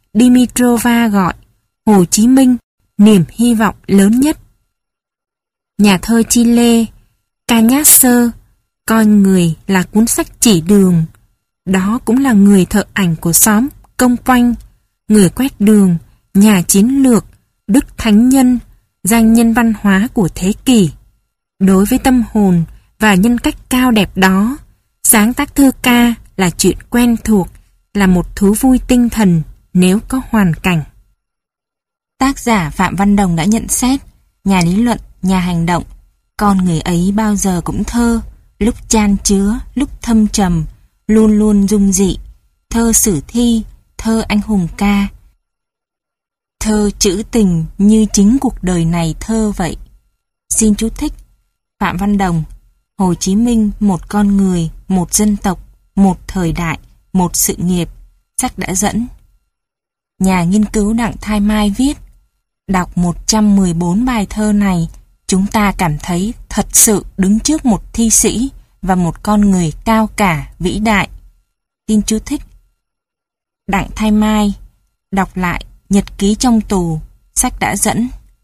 Dimitrova gọi Hồ Chí Minh niềm hy vọng lớn nhất. Nhà thơ Chile Cañazo coi người là cuốn sách chỉ đường. Đó cũng là người thợ ảnh của xóm Công Quanh, người quét đường, nhà chiến lược, đức thánh nhân, danh nhân văn hóa của thế kỷ. Đối với tâm hồn và nhân cách cao đẹp đó, sáng tác thơ ca là chuyện quen thuộc, là một thú vui tinh thần nếu có hoàn cảnh. Tác giả Phạm Văn Đồng đã nhận xét, nhà lý luận, nhà hành động, con người ấy bao giờ cũng thơ, lúc chan chứa, lúc thâm trầm, luôn luôn dung dị, thơ sử thi, thơ anh hùng ca. Thơ trữ tình như chính cuộc đời này thơ vậy. Xin chú thích. Phạm Văn Đồng, Hồ Chí Minh, một con người, một dân tộc, một thời đại, một sự nghiệp. Sách đã dẫn. Nhà nghiên cứu Đặng Thái Mai viết, đọc một trăm mười bốn bài thơ này, chúng ta cảm thấy thật sự đứng trước một thi sĩ và một con người cao cả, vĩ đại. Xin chú thích. Đặng Thái Mai, đọc lại Nhật ký trong tù, sách đã dẫn.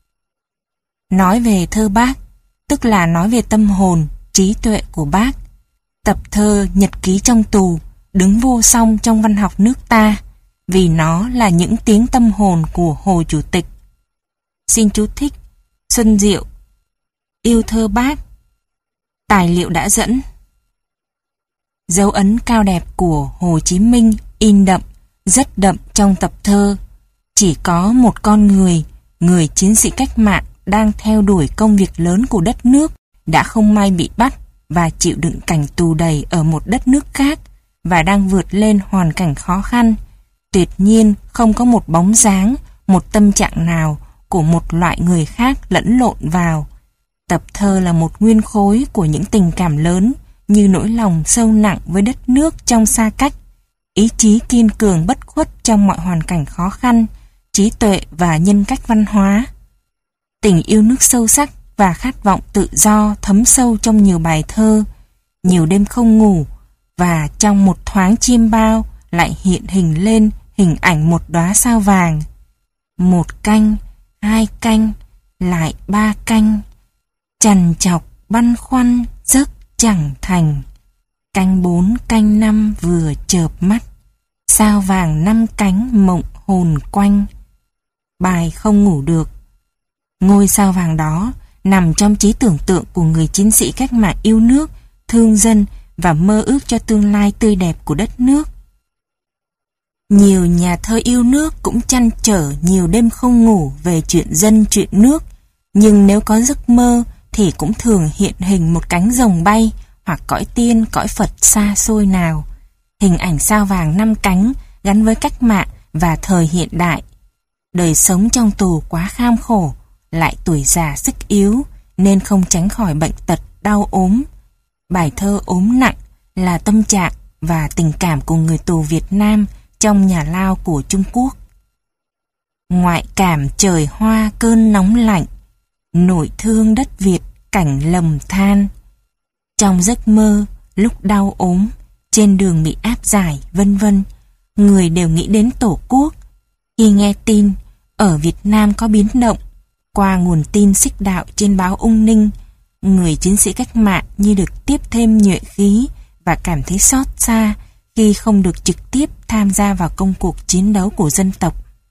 Nói về thơ Bác, tức là nói về tâm hồn, trí tuệ của Bác. Tập thơ Nhật ký trong tù đứng vô song trong văn học nước ta, vì nó là những tiếng tâm hồn của Hồ Chủ tịch. Xin chú thích. Xuân Diệu, Yêu thơ Bác. Tài liệu đã dẫn. Dấu ấn cao đẹp của Hồ Chí Minh in đậm, rất đậm trong tập thơ. Chỉ có một con người, người chiến sĩ cách mạng đang theo đuổi công việc lớn của đất nước, đã không may bị bắt và chịu đựng cảnh tù đầy ở một đất nước khác và đang vượt lên hoàn cảnh khó khăn. Tuyệt nhiên không có một bóng dáng, một tâm trạng nào của một loại người khác lẫn lộn vào. Tập thơ là một nguyên khối của những tình cảm lớn như nỗi lòng sâu nặng với đất nước trong xa cách, ý chí kiên cường bất khuất trong mọi hoàn cảnh khó khăn, trí tuệ và nhân cách văn hóa. Tình yêu nước sâu sắc và khát vọng tự do thấm sâu trong nhiều bài thơ, nhiều đêm không ngủ, và trong một thoáng chiêm bao lại hiện hình lên hình ảnh một đóa sao vàng. Một canh, hai canh, lại ba canh, chằn chọc băn khoăn giấc chẳng thành. Canh bốn canh năm vừa chợp mắt, sao vàng năm cánh mộng hồn quanh. Bài không ngủ được. Ngôi sao vàng đó nằm trong trí tưởng tượng của người chiến sĩ cách mạng yêu nước, thương dân và mơ ước cho tương lai tươi đẹp của đất nước. Nhiều nhà thơ yêu nước cũng trăn trở nhiều đêm không ngủ về chuyện dân chuyện nước, nhưng nếu có giấc mơ thì cũng thường hiện hình một cánh rồng bay hoặc cõi tiên cõi Phật xa xôi nào. Hình ảnh sao vàng năm cánh gắn với cách mạng và thời hiện đại. Đời sống trong tù quá kham khổ, lại tuổi già sức yếu nên không tránh khỏi bệnh tật đau ốm. Bài thơ ốm nặng là tâm trạng và tình cảm của người tù Việt Nam trong nhà lao của Trung Quốc. Ngoại cảm trời hoa cơn nóng lạnh, nỗi thương đất Việt cảnh lầm than. Trong giấc mơ, lúc đau ốm, trên đường bị áp giải, vân vân, người đều nghĩ đến Tổ quốc. Khi nghe tin ở Việt Nam có biến động, qua nguồn tin xích đạo trên báo Ung Ninh, người chiến sĩ cách mạng như được tiếp thêm nhuệ khí và cảm thấy xót xa khi không được trực tiếp tham gia vào công cuộc chiến đấu của dân tộc.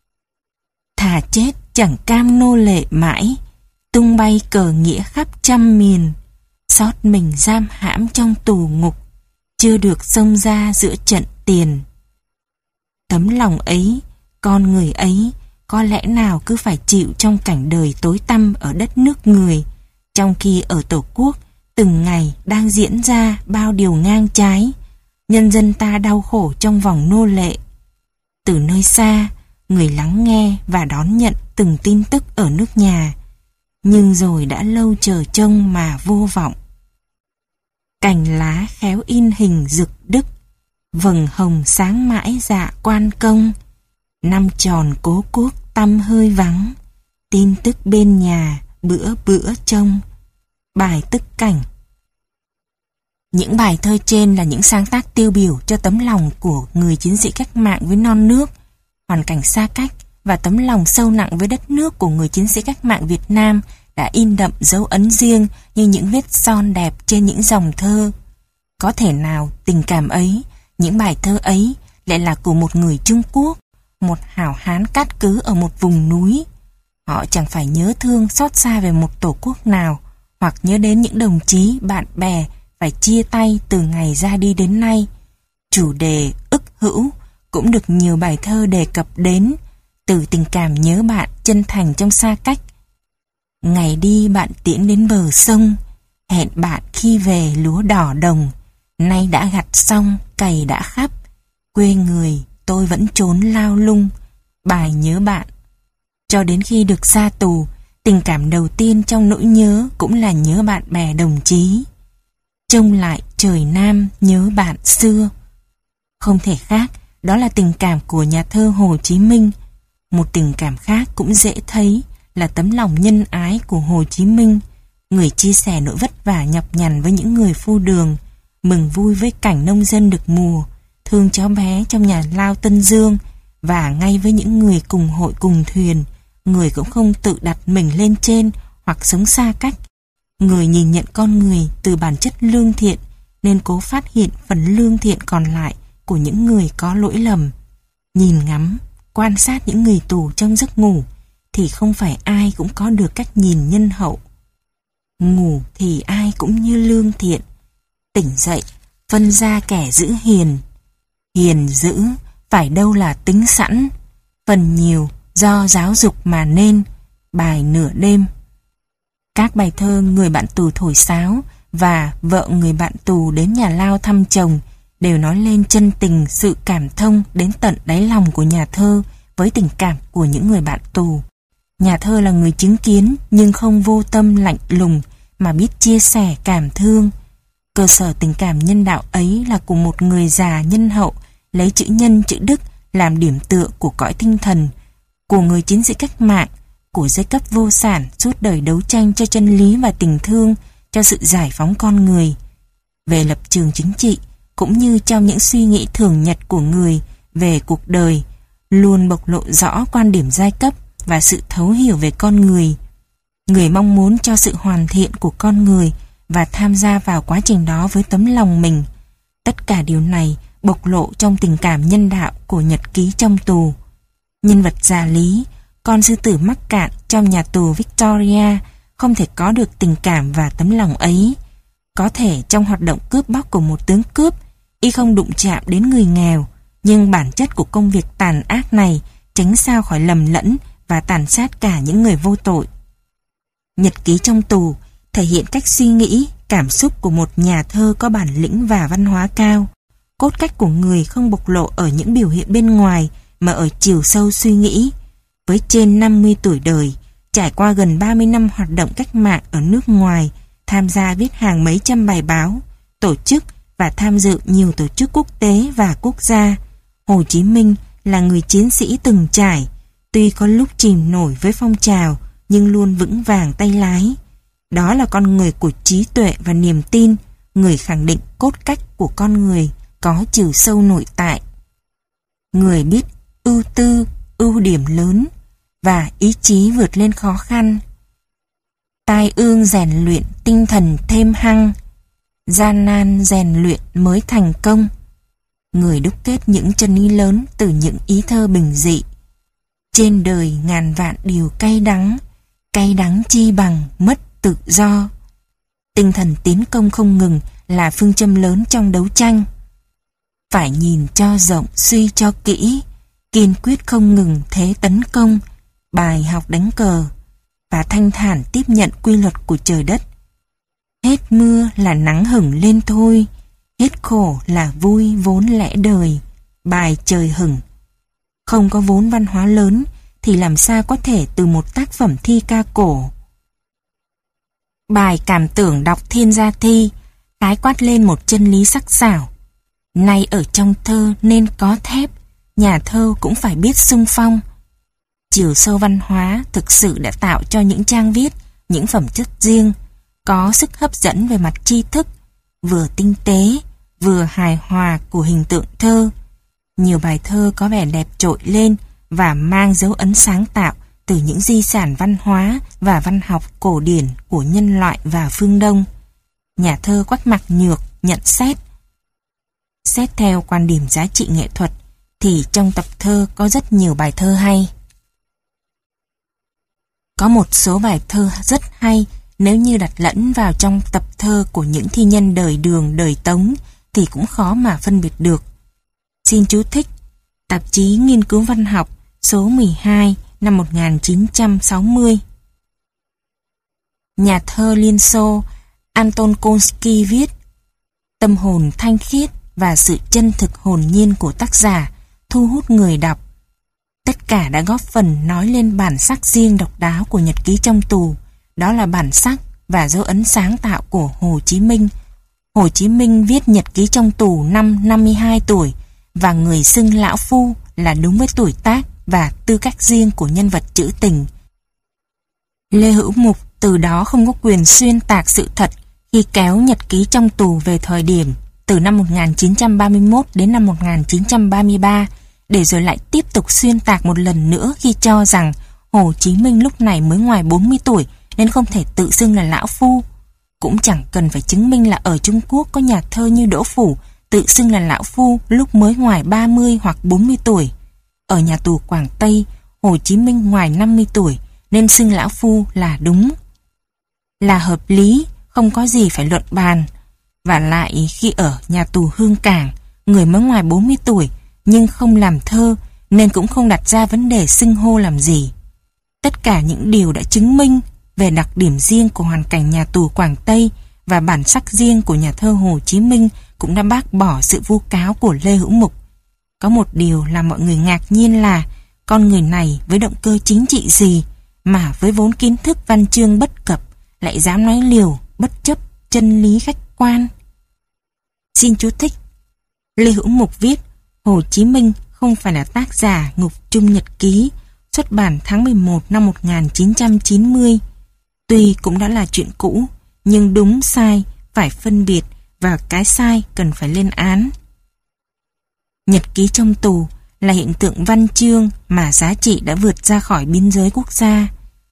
Thà chết chẳng cam nô lệ mãi, tung bay cờ nghĩa khắp trăm miền, xót mình giam hãm trong tù ngục, chưa được xông ra giữa trận tiền. Tấm lòng ấy, con người ấy, có lẽ nào cứ phải chịu trong cảnh đời tối tăm ở đất nước người, trong khi ở Tổ quốc từng ngày đang diễn ra bao điều ngang trái, nhân dân ta đau khổ trong vòng nô lệ. Từ nơi xa, người lắng nghe và đón nhận từng tin tức ở nước nhà, nhưng rồi đã lâu chờ trông mà vô vọng. Cành lá khéo in hình dực đức, vầng hồng sáng mãi dạ quan công, năm tròn cố quốc tăm hơi vắng, tin tức bên nhà bữa bữa trông. Bài tức cảnh. Những bài thơ trên là những sáng tác tiêu biểu cho tấm lòng của người chiến sĩ cách mạng với non nước. hoàn cảnh xa cách và tấm lòng sâu nặng với đất nước của người chiến sĩ cách mạng Việt Nam đã in đậm dấu ấn riêng như những vết son đẹp trên những dòng thơ. Có thể nào tình cảm ấy, những bài thơ ấy lại là của một người Trung Quốc, một hảo hán cát cứ ở một vùng núi? Họ chẳng phải nhớ thương xót xa về một tổ quốc nào, hoặc nhớ đến những đồng chí, bạn bè phải chia tay từ ngày ra đi đến nay. Chủ đề ức hữu cũng được nhiều bài thơ đề cập đến, từ tình cảm nhớ bạn chân thành trong xa cách. Ngày đi bạn tiễn đến bờ sông, hẹn bạn khi về lúa đỏ đồng, nay đã gặt xong, cày đã khắp, quê người tôi vẫn trốn lao lung, bài nhớ bạn. Cho đến khi được ra tù, tình cảm đầu tiên trong nỗi nhớ cũng là nhớ bạn bè đồng chí. Trông lại trời Nam nhớ bạn xưa. Không thể khác, đó là tình cảm của nhà thơ Hồ Chí Minh. Một tình cảm khác cũng dễ thấy là tấm lòng nhân ái của Hồ Chí Minh, người chia sẻ nỗi vất vả nhọc nhằn với những người phu đường, mừng vui với cảnh nông dân được mùa, thương cháu bé trong nhà lao Tân Dương, và ngay với những người cùng hội cùng thuyền, người cũng không tự đặt mình lên trên hoặc sống xa cách. Người nhìn nhận con người từ bản chất lương thiện nên cố phát hiện phần lương thiện còn lại của những người có lỗi lầm. Nhìn ngắm, quan sát những người tù trong giấc ngủ thì không phải ai cũng có được cách nhìn nhân hậu. Ngủ thì ai cũng như lương thiện, tỉnh dậy phân ra kẻ giữ hiền. Hiền giữ phải đâu là tính sẵn, phần nhiều do giáo dục mà nên. Bài Nửa Đêm. Các bài thơ Người bạn tù thổi sáo và Vợ người bạn tù đến nhà lao thăm chồng đều nói lên chân tình, sự cảm thông đến tận đáy lòng của nhà thơ với tình cảm của những người bạn tù. Nhà thơ là người chứng kiến nhưng không vô tâm lạnh lùng mà biết chia sẻ cảm thương. Cơ sở tình cảm nhân đạo ấy là của một người già nhân hậu, lấy chữ nhân chữ đức làm điểm tựa của cõi tinh thần, của người chiến sĩ cách mạng, của giai cấp vô sản suốt đời đấu tranh cho chân lý và tình thương, cho sự giải phóng con người. Về lập trường chính trị, cũng như trong những suy nghĩ thường nhật của người về cuộc đời, luôn bộc lộ rõ quan điểm giai cấp và sự thấu hiểu về con người. Người mong muốn cho sự hoàn thiện của con người và tham gia vào quá trình đó với tấm lòng mình. Tất cả điều này bộc lộ trong tình cảm nhân đạo của nhật ký trong tù. Nhân vật già Lý, con sư tử mắc cạn trong nhà tù Victoria, không thể có được tình cảm và tấm lòng ấy. Có thể trong hoạt động cướp bóc của một tướng cướp, y không đụng chạm đến người nghèo, nhưng bản chất của công việc tàn ác này tránh sao khỏi lầm lẫn và tàn sát cả những người vô tội. Nhật ký trong tù thể hiện cách suy nghĩ, cảm xúc của một nhà thơ có bản lĩnh và văn hóa cao. Cốt cách của người không bộc lộ ở những biểu hiện bên ngoài mà ở chiều sâu suy nghĩ. Với trên năm mươi tuổi đời, trải qua gần ba mươi năm hoạt động cách mạng ở nước ngoài, tham gia viết hàng mấy trăm bài báo, tổ chức và tham dự nhiều tổ chức quốc tế và quốc gia, Hồ Chí Minh là người chiến sĩ từng trải, tuy có lúc chìm nổi với phong trào nhưng luôn vững vàng tay lái. Đó là con người của trí tuệ và niềm tin, người khẳng định cốt cách của con người có chiều sâu nội tại. Người biết ưu tư, ưu điểm lớn và ý chí vượt lên khó khăn. Tai ương rèn luyện tinh thần thêm hăng, gian nan rèn luyện mới thành công. Người đúc kết những chân lý lớn từ những ý thơ bình dị. Trên đời ngàn vạn điều cay đắng, cay đắng chi bằng mất tự do. Tinh thần tiến công không ngừng là phương châm lớn trong đấu tranh. Phải nhìn cho rộng, suy cho kỹ, kiên quyết không ngừng thế tấn công, bài học đánh cờ, và thanh thản tiếp nhận quy luật của trời đất. Hết mưa là nắng hửng lên thôi, hết khổ là vui vốn lẽ đời, bài trời hửng. Không có vốn văn hóa lớn thì làm sao có thể từ một tác phẩm thi ca cổ. Bài cảm tưởng đọc Thiên Gia Thi khái quát lên một chân lý sắc sảo. Nay ở trong thơ nên có thép, nhà thơ cũng phải biết xung phong. Chiều sâu văn hóa thực sự đã tạo cho những trang viết những phẩm chất riêng, có sức hấp dẫn về mặt tri thức, vừa tinh tế, vừa hài hòa của hình tượng thơ. Nhiều bài thơ có vẻ đẹp trội lên và mang dấu ấn sáng tạo từ những di sản văn hóa và văn học cổ điển của nhân loại và phương Đông. Nhà thơ Quách Mặc Nhược nhận xét. Xét theo quan điểm giá trị nghệ thuật thì trong tập thơ có rất nhiều bài thơ hay. Có một số bài thơ rất hay nếu như đặt lẫn vào trong tập thơ của những thi nhân đời Đường, đời Tống thì cũng khó mà phân biệt được. Xin chú thích tạp chí Nghiên cứu Văn học số mười hai năm một nghìn chín trăm sáu mươi. Nhà thơ Liên Xô Anton Konsky viết: tâm hồn thanh khiết và sự chân thực hồn nhiên của tác giả thu hút người đọc. Tất cả đã góp phần nói lên bản sắc riêng độc đáo của nhật ký trong tù, đó là bản sắc và dấu ấn sáng tạo của Hồ Chí Minh. Hồ Chí Minh viết nhật ký trong tù năm năm mươi hai tuổi, và người xưng lão phu là đúng với tuổi tác và tư cách riêng của nhân vật trữ tình. Lê Hữu Mục từ đó không có quyền xuyên tạc sự thật khi kéo nhật ký trong tù về thời điểm từ năm một nghìn chín trăm ba mươi mốt đến năm một nghìn chín trăm ba mươi ba, để rồi lại tiếp tục xuyên tạc một lần nữa khi cho rằng Hồ Chí Minh lúc này mới ngoài bốn mươi tuổi nên không thể tự xưng là lão phu. Cũng chẳng cần phải chứng minh là ở Trung Quốc có nhà thơ như Đỗ Phủ tự xưng là lão phu lúc mới ngoài ba mươi hoặc bốn mươi tuổi. Ở nhà tù Quảng Tây, Hồ Chí Minh ngoài năm mươi tuổi nên xưng lão phu là đúng, là hợp lý, không có gì phải luận bàn. Và lại khi ở nhà tù Hương Cảng, người mới ngoài bốn mươi tuổi nhưng không làm thơ nên cũng không đặt ra vấn đề xưng hô làm gì. Tất cả những điều đã chứng minh về đặc điểm riêng của hoàn cảnh nhà tù Quảng Tây và bản sắc riêng của nhà thơ Hồ Chí Minh cũng đã bác bỏ sự vu cáo của Lê Hữu Mục. Có một điều làm mọi người ngạc nhiên là con người này với động cơ chính trị gì mà với vốn kiến thức văn chương bất cập lại dám nói liều bất chấp chân lý khách quan. Xin chú thích. Lê Hữu Mục viết Hồ Chí Minh không phải là tác giả Ngục Trung Nhật Ký, xuất bản tháng mười một năm một nghìn chín trăm chín mươi. Tuy cũng đã là chuyện cũ, nhưng đúng sai phải phân biệt và cái sai cần phải lên án. Nhật ký trong tù là hiện tượng văn chương mà giá trị đã vượt ra khỏi biên giới quốc gia.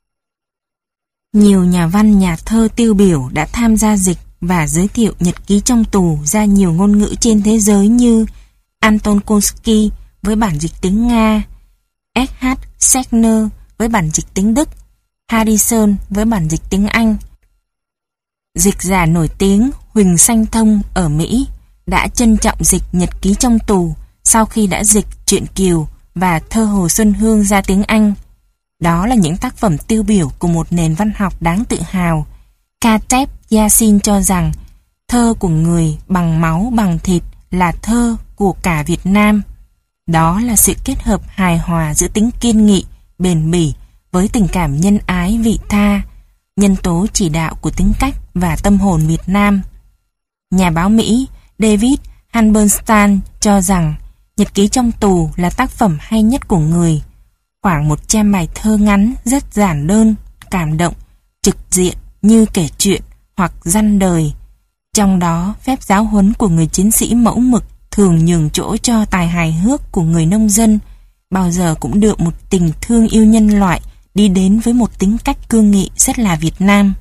Nhiều nhà văn, nhà thơ tiêu biểu đã tham gia dịch và giới thiệu nhật ký trong tù ra nhiều ngôn ngữ trên thế giới như Anton Konsky với bản dịch tiếng Nga, ét hát Schechner với bản dịch tiếng Đức, Harrison với bản dịch tiếng Anh. Dịch giả nổi tiếng Huỳnh Sanh Thông ở Mỹ đã trân trọng dịch nhật ký trong tù sau khi đã dịch truyện Kiều và thơ Hồ Xuân Hương ra tiếng Anh. Đó là những tác phẩm tiêu biểu của một nền văn học đáng tự hào. Kateb Yasin cho rằng thơ của người bằng máu bằng thịt là thơ của cả Việt Nam. Đó là sự kết hợp hài hòa giữa tính kiên nghị, bền bỉ với tình cảm nhân ái vị tha, nhân tố chỉ đạo của tính cách và tâm hồn Việt Nam. Nhà báo Mỹ David Halberstam cho rằng nhật ký trong tù là tác phẩm hay nhất của người. Khoảng một trăm bài thơ ngắn rất giản đơn, cảm động, trực diện như kể chuyện hoặc răn đời. Trong đó, phép giáo huấn của người chiến sĩ mẫu mực thường nhường chỗ cho tài hài hước của người nông dân, bao giờ cũng được một tình thương yêu nhân loại đi đến với một tính cách cương nghị rất là Việt Nam.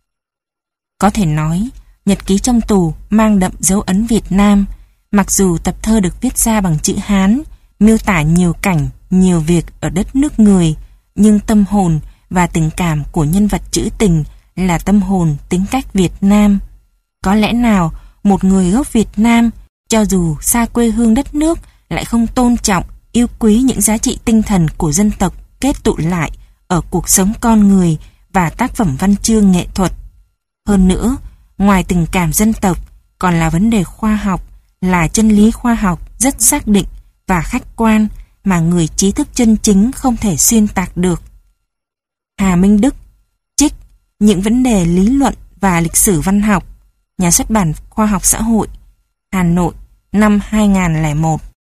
Có thể nói, nhật ký trong tù mang đậm dấu ấn Việt Nam, mặc dù tập thơ được viết ra bằng chữ Hán, miêu tả nhiều cảnh, nhiều việc ở đất nước người, nhưng tâm hồn và tình cảm của nhân vật trữ tình là tâm hồn tính cách Việt Nam. Có lẽ nào một người gốc Việt Nam, cho dù xa quê hương đất nước, lại không tôn trọng, yêu quý những giá trị tinh thần của dân tộc kết tụ lại ở cuộc sống con người và tác phẩm văn chương nghệ thuật. Hơn nữa, ngoài tình cảm dân tộc, còn là vấn đề khoa học, là chân lý khoa học rất xác định và khách quan mà người trí thức chân chính không thể xuyên tạc được. Hà Minh Đức trích những vấn đề lý luận và lịch sử văn học, Nhà xuất bản Khoa học Xã hội, Hà Nội, năm hai nghìn không trăm lẻ một.